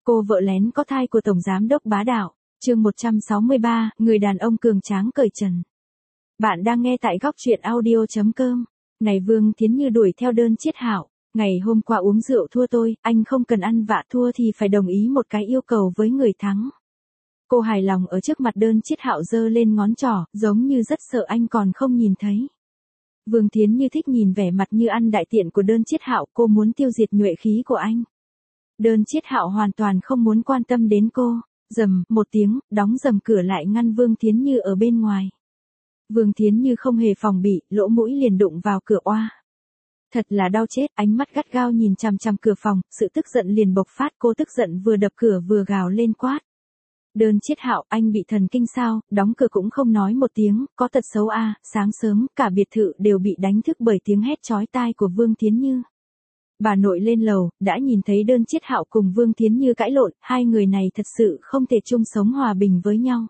Cô vợ lén có thai của Tổng Giám đốc bá đạo. Chương 163, người đàn ông cường tráng cởi trần. Bạn đang nghe tại góc truyện audio.com. Này Vương Thiến Như đuổi theo đơn Chiết Hạo. Ngày hôm qua uống rượu thua tôi, anh không cần ăn vạ thua thì phải đồng ý một cái yêu cầu với người thắng. Cô hài lòng ở trước mặt đơn Chiết Hạo giơ lên ngón trỏ, giống như rất sợ anh còn không nhìn thấy. Vương Thiến Như thích nhìn vẻ mặt như ăn đại tiện của đơn Chiết Hạo, cô muốn tiêu diệt nhuệ khí của anh. Đơn Chiết Hạo hoàn toàn không muốn quan tâm đến cô. Rầm một tiếng, đóng rầm cửa lại ngăn Vương Thiến Như ở bên ngoài. Vương Thiến Như không hề phòng bị, lỗ mũi liền đụng vào cửa oa. Thật là đau chết, ánh mắt gắt gao nhìn chằm chằm cửa phòng, sự tức giận liền bộc phát, cô tức giận vừa đập cửa vừa gào lên quát. Đơn Chiết Hạo, anh bị thần kinh sao, đóng cửa cũng không nói một tiếng, có tật xấu à, sáng sớm, cả biệt thự đều bị đánh thức bởi tiếng hét chói tai của Vương Thiến Như. Bà nội lên lầu, đã nhìn thấy đơn Chiết Hạo cùng Vương Thiến Như cãi lộn, hai người này thật sự không thể chung sống hòa bình với nhau.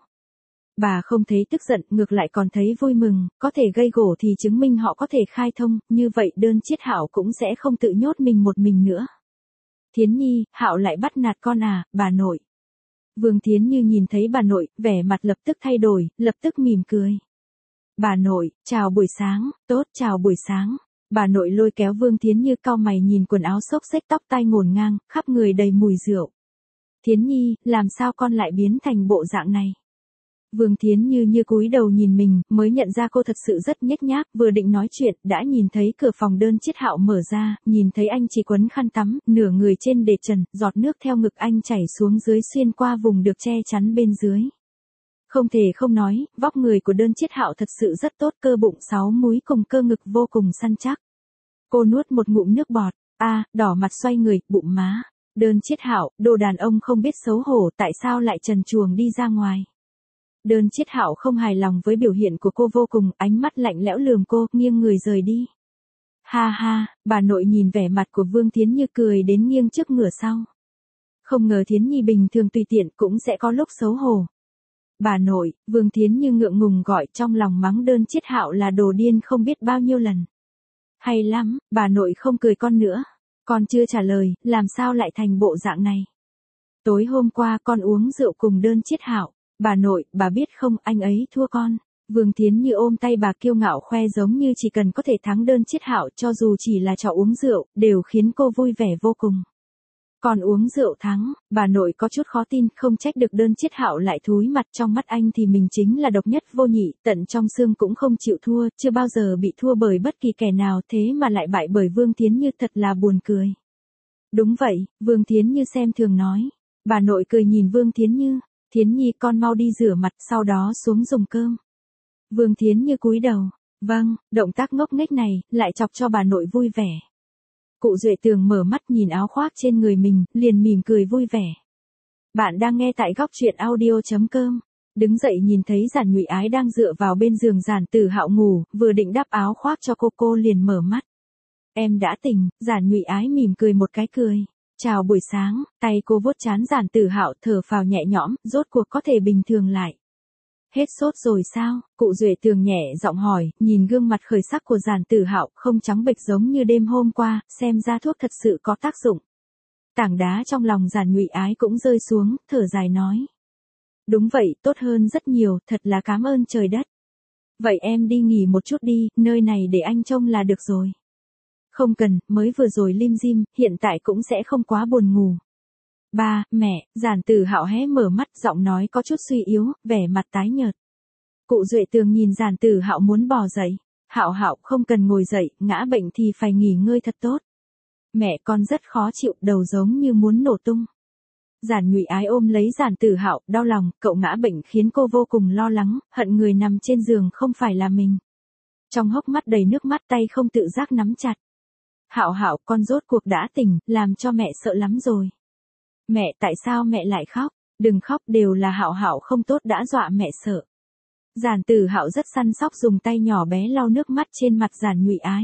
Bà không thấy tức giận, ngược lại còn thấy vui mừng, có thể gây gổ thì chứng minh họ có thể khai thông, như vậy đơn Chiết Hạo cũng sẽ không tự nhốt mình một mình nữa. Thiến Nhi, Hạo lại bắt nạt con à, bà nội. Vương Thiến Như nhìn thấy bà nội, vẻ mặt lập tức thay đổi, lập tức mỉm cười. Bà nội, chào buổi sáng, tốt chào buổi sáng. Bà nội lôi kéo Vương Thiến Như cau mày nhìn quần áo xốc xếch tóc tai ngổn ngang, khắp người đầy mùi rượu. Thiến Nhi, làm sao con lại biến thành bộ dạng này? Vương Thiến Như cúi đầu nhìn mình, mới nhận ra cô thật sự rất nhếch nhác, vừa định nói chuyện, đã nhìn thấy cửa phòng đơn Chiết Hạo mở ra, nhìn thấy anh chỉ quấn khăn tắm, nửa người trên để trần, giọt nước theo ngực anh chảy xuống dưới xuyên qua vùng được che chắn bên dưới. Không thể không nói, vóc người của đơn Chiết Hạo thật sự rất tốt, cơ bụng 6 múi cùng cơ ngực vô cùng săn chắc. Cô nuốt một ngụm nước bọt, đỏ mặt xoay người, bụng má. Đơn Chiết Hạo, đồ đàn ông không biết xấu hổ, tại sao lại trần truồng đi ra ngoài. Đơn Chiết Hạo không hài lòng với biểu hiện của cô vô cùng, ánh mắt lạnh lẽo lườm cô, nghiêng người rời đi. Ha ha, bà nội nhìn vẻ mặt của Vương Thiến Như cười đến nghiêng trước ngửa sau. Không ngờ Thiến Nhi bình thường tùy tiện cũng sẽ có lúc xấu hổ. Bà nội, Vương Thiến Như ngượng ngùng gọi, trong lòng mắng đơn Chiết Hạo là đồ điên không biết bao nhiêu lần. Hay lắm, bà nội không cười con nữa. Con chưa trả lời, làm sao lại thành bộ dạng này? Tối hôm qua con uống rượu cùng đơn Chiết Hạo. Bà nội, bà biết không, anh ấy thua con. Vương Thiến Như ôm tay bà kiêu ngạo khoe giống như chỉ cần có thể thắng đơn Chiết Hạo cho dù chỉ là trò uống rượu, đều khiến cô vui vẻ vô cùng. Còn uống rượu thắng, bà nội có chút khó tin, không trách được đơn Chiết Hạo lại thúi mặt, trong mắt anh thì mình chính là độc nhất vô nhị, tận trong xương cũng không chịu thua, chưa bao giờ bị thua bởi bất kỳ kẻ nào, thế mà lại bại bởi Vương Thiến Như, thật là buồn cười. Đúng vậy, Vương Thiến Như xem thường nói. Bà nội cười nhìn Vương Thiến Như, Thiến Nhi con mau đi rửa mặt, sau đó xuống dùng cơm. Vương Thiến Như cúi đầu, vâng, động tác ngốc nghếch này, lại chọc cho bà nội vui vẻ. Cụ Duệ Tường mở mắt nhìn áo khoác trên người mình, liền mỉm cười vui vẻ. Bạn đang nghe tại góc truyện audio.com. Đứng dậy nhìn thấy Giản Nhụy Ái đang dựa vào bên giường Giản Tử Hạo ngủ, vừa định đắp áo khoác cho cô liền mở mắt. Em đã tỉnh, Giản Nhụy Ái mỉm cười một cái cười. Chào buổi sáng, tay cô vuốt trán Giản Tử Hạo, thở phào nhẹ nhõm, rốt cuộc có thể bình thường lại. Hết sốt rồi sao? Cụ Duệ Tường nhẹ giọng hỏi, nhìn gương mặt khởi sắc của Giản Tử Hạo, không trắng bệch giống như đêm hôm qua, xem ra thuốc thật sự có tác dụng. Tảng đá trong lòng Giản Nhụy Ái cũng rơi xuống, thở dài nói. Đúng vậy, tốt hơn rất nhiều, thật là cảm ơn trời đất. Vậy em đi nghỉ một chút đi, nơi này để anh trông là được rồi. Không cần, mới vừa rồi lim dim, hiện tại cũng sẽ không quá buồn ngủ. Ba, mẹ, Giản Tử Hạo hé mở mắt, giọng nói có chút suy yếu, vẻ mặt tái nhợt. Cụ Duệ Tường nhìn Giản Tử Hạo muốn bò dậy. Hạo Hạo không cần ngồi dậy, ngã bệnh thì phải nghỉ ngơi thật tốt. Mẹ con rất khó chịu, đầu giống như muốn nổ tung. Giản Nhụy Ái ôm lấy Giản Tử Hạo, đau lòng, cậu ngã bệnh khiến cô vô cùng lo lắng, hận người nằm trên giường không phải là mình. Trong hốc mắt đầy nước mắt, tay không tự giác nắm chặt. Hạo Hạo, con rốt cuộc đã tỉnh, làm cho mẹ sợ lắm rồi. Mẹ, tại sao mẹ lại khóc? Đừng khóc, đều là Hạo Hạo không tốt đã dọa mẹ sợ. Giản Tử Hạo rất săn sóc dùng tay nhỏ bé lau nước mắt trên mặt Giản Nhụy Ái.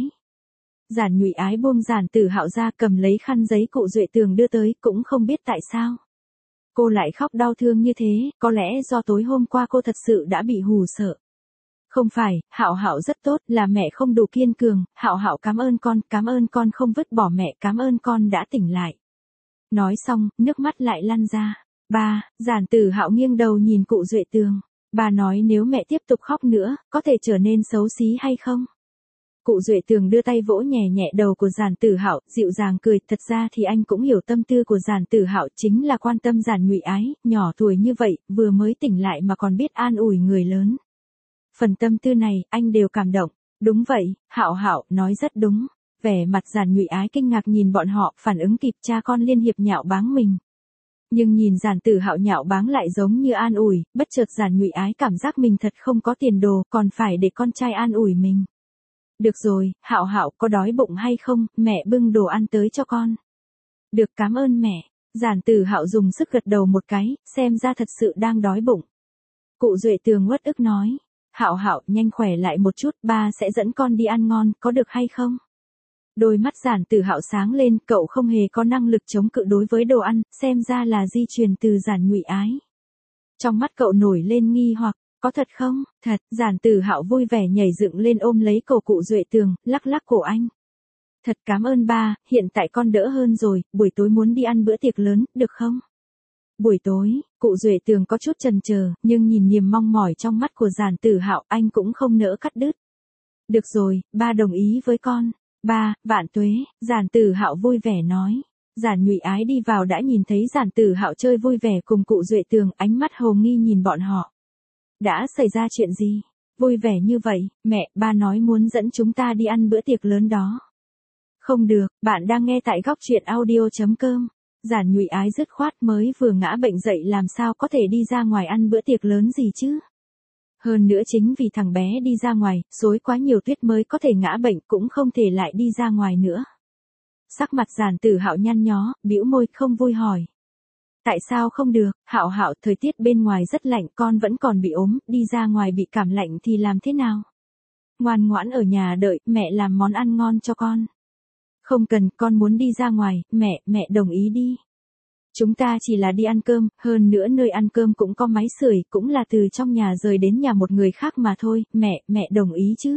Giản Nhụy Ái buông Giản Tử Hạo ra, cầm lấy khăn giấy cụ Duệ Tường đưa tới, cũng không biết tại sao. Cô lại khóc đau thương như thế, có lẽ do tối hôm qua cô thật sự đã bị hù sợ. Không phải, Hạo Hạo rất tốt, là mẹ không đủ kiên cường, Hạo Hạo cảm ơn con không vứt bỏ mẹ, cảm ơn con đã tỉnh lại. Nói xong, nước mắt lại lăn ra. Ba, Giản Tử Hạo nghiêng đầu nhìn cụ Duệ Tường. Bà nói nếu mẹ tiếp tục khóc nữa, có thể trở nên xấu xí hay không? Cụ Duệ Tường đưa tay vỗ nhẹ nhẹ đầu của Giản Tử Hạo, dịu dàng cười, thật ra thì anh cũng hiểu tâm tư của Giản Tử Hạo, chính là quan tâm Giản Nhụy Ái, nhỏ tuổi như vậy, vừa mới tỉnh lại mà còn biết an ủi người lớn. Phần tâm tư này, anh đều cảm động. Đúng vậy, Hạo Hạo nói rất đúng. Vẻ mặt Giản Nhụy Ái kinh ngạc nhìn bọn họ, phản ứng kịp cha con liên hiệp nhạo báng mình. Nhưng nhìn Giản Tử Hạo nhạo báng lại giống như an ủi, bất chợt Giản Nhụy Ái cảm giác mình thật không có tiền đồ, còn phải để con trai an ủi mình. Được rồi, Hạo Hạo có đói bụng hay không, mẹ bưng đồ ăn tới cho con. Được, cảm ơn mẹ. Giản Tử Hạo dùng sức gật đầu một cái, xem ra thật sự đang đói bụng. Cụ Duệ Tường uất ức nói, Hạo Hạo nhanh khỏe lại một chút, ba sẽ dẫn con đi ăn ngon, có được hay không? Đôi mắt Giản Tử Hạo sáng lên, cậu không hề có năng lực chống cự đối với đồ ăn, xem ra là di truyền từ Giản Nhụy Ái. Trong mắt cậu nổi lên nghi hoặc, có thật không? Thật, Giản Tử Hạo vui vẻ nhảy dựng lên ôm lấy cổ cụ Duệ Tường, lắc lắc cổ anh. Thật cảm ơn ba, hiện tại con đỡ hơn rồi, buổi tối muốn đi ăn bữa tiệc lớn, được không? Buổi tối, cụ Duệ Tường có chút chần chờ, nhưng nhìn niềm mong mỏi trong mắt của Giản Tử Hạo, anh cũng không nỡ cắt đứt. Được rồi, ba đồng ý với con. Ba, vạn tuế, Giản Tử Hạo vui vẻ nói. Giản Nhụy Ái đi vào đã nhìn thấy Giản Tử Hạo chơi vui vẻ cùng cụ Duệ Tường, ánh mắt hồ nghi nhìn bọn họ. Đã xảy ra chuyện gì? Vui vẻ như vậy, mẹ, ba nói muốn dẫn chúng ta đi ăn bữa tiệc lớn đó. Không được, bạn đang nghe tại góc truyện audio.com. Giản Nhụy Ái dứt khoát mới vừa ngã bệnh dậy làm sao có thể đi ra ngoài ăn bữa tiệc lớn gì chứ? Hơn nữa chính vì thằng bé đi ra ngoài, xối quá nhiều tuyết mới có thể ngã bệnh cũng không thể lại đi ra ngoài nữa. Sắc mặt Giản Tử Hạo nhăn nhó, bĩu môi không vui hỏi. Tại sao không được, Hạo Hạo thời tiết bên ngoài rất lạnh con vẫn còn bị ốm, đi ra ngoài bị cảm lạnh thì làm thế nào? Ngoan ngoãn ở nhà đợi, mẹ làm món ăn ngon cho con. Không cần, con muốn đi ra ngoài, mẹ đồng ý đi. Chúng ta chỉ là đi ăn cơm, hơn nữa nơi ăn cơm cũng có máy sưởi, cũng là từ trong nhà rời đến nhà một người khác mà thôi, mẹ đồng ý chứ.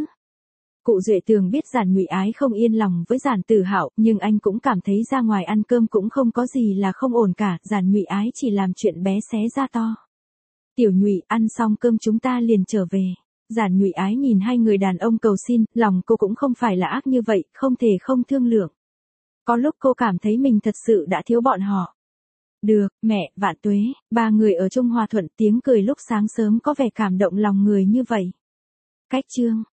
Cụ Duệ Tường biết Giản Nhụy Ái không yên lòng với Giản Tử Hạo, nhưng anh cũng cảm thấy ra ngoài ăn cơm cũng không có gì là không ổn cả, Giản Nhụy Ái chỉ làm chuyện bé xé ra to. Tiểu Nhụy, ăn xong cơm chúng ta liền trở về. Giản Nhụy Ái nhìn hai người đàn ông cầu xin, lòng cô cũng không phải là ác như vậy, không thể không thương lượng. Có lúc cô cảm thấy mình thật sự đã thiếu bọn họ. Được, mẹ, vạn tuế, ba người ở chung hòa thuận, tiếng cười lúc sáng sớm có vẻ cảm động lòng người như vậy. Cách chương